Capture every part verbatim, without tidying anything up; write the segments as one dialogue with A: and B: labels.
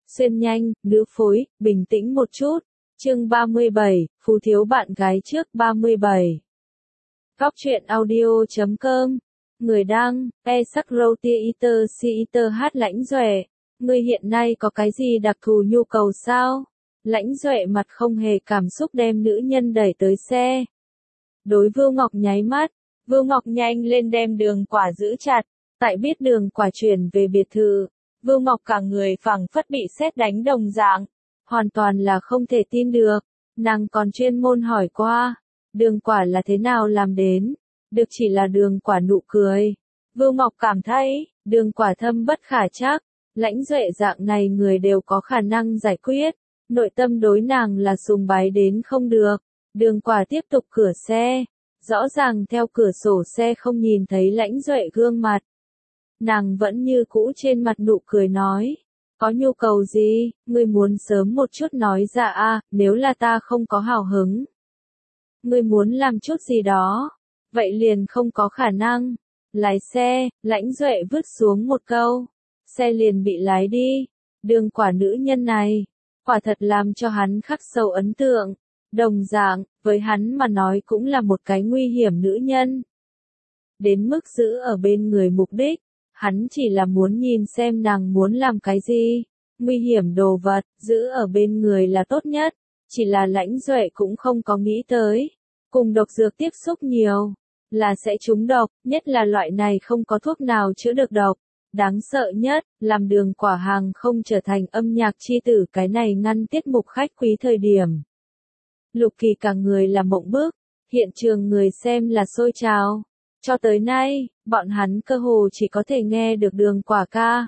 A: xuyên nhanh, nữ phối, bình tĩnh một chút. Chương ba mươi bảy, Phú thiếu bạn gái trước ba mươi bảy. Góc truyện audio chấm com. Người đăng, e sắc râu tia iter si iter hát Lãnh Duệ. Ngươi hiện nay có cái gì đặc thù nhu cầu sao? Lãnh Duệ mặt không hề cảm xúc đem nữ nhân đẩy tới xe. Đối Vưu Ngọc nháy mắt, Vưu Ngọc nhanh lên đem Đường Quả giữ chặt. Tại biết Đường Quả chuyển về biệt thự, Vưu Ngọc cả người phảng phất bị sét đánh đồng dạng. Hoàn toàn là không thể tin được. Nàng còn chuyên môn hỏi qua, Đường Quả là thế nào làm đến? Được chỉ là Đường Quả nụ cười. Vưu Ngọc cảm thấy, Đường Quả thâm bất khả trắc. Lãnh Duệ dạng này người đều có khả năng giải quyết. Nội tâm đối nàng là sùng bái đến không được. Đường Quả tiếp tục cửa xe. Rõ ràng theo cửa sổ xe không nhìn thấy Lãnh Duệ gương mặt. Nàng vẫn như cũ trên mặt nụ cười nói. Có nhu cầu gì, ngươi muốn sớm một chút nói ra a, nếu là ta không có hào hứng. Ngươi muốn làm chút gì đó, vậy liền không có khả năng. Lái xe, Lãnh Duệ vứt xuống một câu. Xe liền bị lái đi. Đường Quả nữ nhân này, quả thật làm cho hắn khắc sâu ấn tượng. Đồng dạng, với hắn mà nói cũng là một cái nguy hiểm nữ nhân. Đến mức giữ ở bên người mục đích, hắn chỉ là muốn nhìn xem nàng muốn làm cái gì. Nguy hiểm đồ vật, giữ ở bên người là tốt nhất. Chỉ là Lãnh Duệ cũng không có nghĩ tới. Cùng độc dược tiếp xúc nhiều, là sẽ trúng độc, nhất là loại này không có thuốc nào chữa được độc. Đáng sợ nhất, làm Đường Quả hàng không trở thành âm nhạc chi tử cái này ngăn tiết mục khách quý thời điểm. Lục Kỳ cả người là mộng bức, hiện trường người xem là sôi trào. Cho tới nay, bọn hắn cơ hồ chỉ có thể nghe được Đường Quả ca.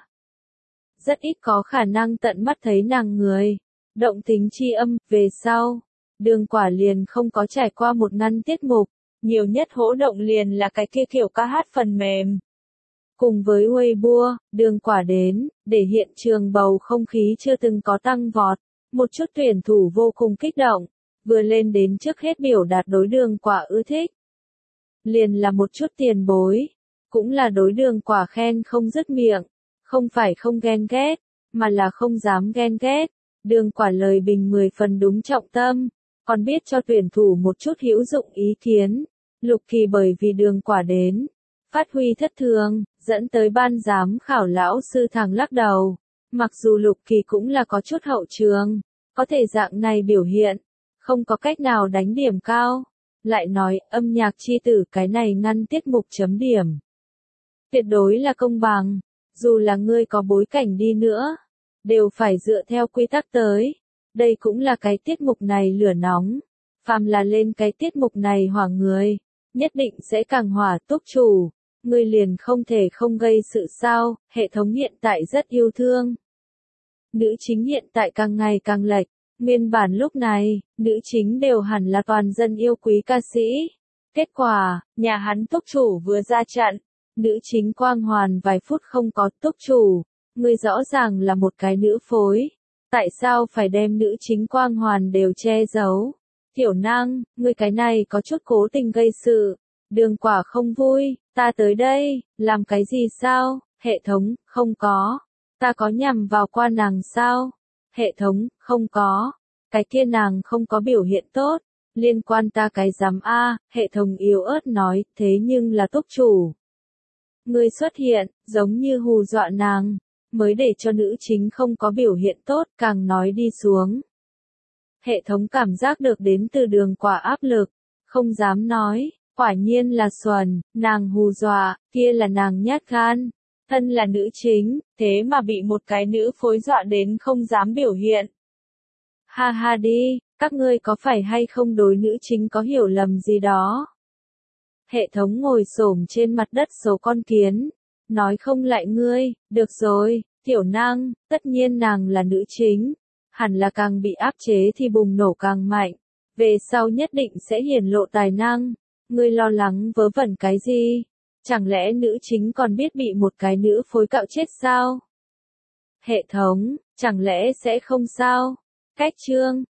A: Rất ít có khả năng tận mắt thấy nàng người. Động tính chi âm, về sau, Đường Quả liền không có trải qua một ngăn tiết mục. Nhiều nhất hỗ động liền là cái kia kiểu ca hát phần mềm. Cùng với Weibo, Đường Quả đến, để hiện trường bầu không khí chưa từng có tăng vọt. Một chút tuyển thủ vô cùng kích động. Vừa lên đến trước hết biểu đạt đối Đường Quả ưa thích. Liền là một chút tiền bối. Cũng là đối Đường Quả khen không dứt miệng. Không phải không ghen ghét, mà là không dám ghen ghét. Đường Quả lời bình mười phần đúng trọng tâm. Còn biết cho tuyển thủ một chút hữu dụng ý kiến. Lục Kỳ bởi vì Đường Quả đến, phát huy thất thường, dẫn tới ban giám khảo lão sư thẳng lắc đầu. Mặc dù Lục Kỳ cũng là có chút hậu trường, có thể dạng này biểu hiện, không có cách nào đánh điểm cao. Lại nói, âm nhạc chi tử cái này ngăn tiết mục chấm điểm. Tuyệt đối là công bằng, dù là ngươi có bối cảnh đi nữa, đều phải dựa theo quy tắc tới. Đây cũng là cái tiết mục này lửa nóng. Phàm là lên cái tiết mục này hỏa người, nhất định sẽ càng hỏa túc chủ. Ngươi liền không thể không gây sự sao, hệ thống hiện tại rất yêu thương. Nữ chính hiện tại càng ngày càng lệch. Nguyên bản lúc này, nữ chính đều hẳn là toàn dân yêu quý ca sĩ. Kết quả, nhà hắn túc chủ vừa ra trận. Nữ chính quang hoàn vài phút không có túc chủ. Ngươi rõ ràng là một cái nữ phối. Tại sao phải đem nữ chính quang hoàn đều che giấu? Tiểu năng, ngươi cái này có chút cố tình gây sự. Đường Quả không vui, ta tới đây, làm cái gì sao? Hệ thống, không có. Ta có nhằm vào qua nàng sao? Hệ thống, không có. Cái kia nàng không có biểu hiện tốt. Liên quan ta cái giám A, hệ thống yếu ớt nói, thế nhưng là túc chủ. Ngươi xuất hiện, giống như hù dọa nàng, mới để cho nữ chính không có biểu hiện tốt, càng nói đi xuống. Hệ thống cảm giác được đến từ Đường Quả áp lực, không dám nói, quả nhiên là xuẩn, nàng hù dọa, kia là nàng nhát gan. Thân là nữ chính, thế mà bị một cái nữ phối dọa đến không dám biểu hiện. Ha ha đi, các ngươi có phải hay không đối nữ chính có hiểu lầm gì đó? Hệ thống ngồi xổm trên mặt đất số con kiến, nói không lại ngươi, được rồi, tiểu năng, tất nhiên nàng là nữ chính, hẳn là càng bị áp chế thì bùng nổ càng mạnh, về sau nhất định sẽ hiển lộ tài năng, ngươi lo lắng vớ vẩn cái gì? Chẳng lẽ nữ chính còn biết bị một cái nữ phối cạo chết sao? Hệ thống, chẳng lẽ sẽ không sao? Cách chương,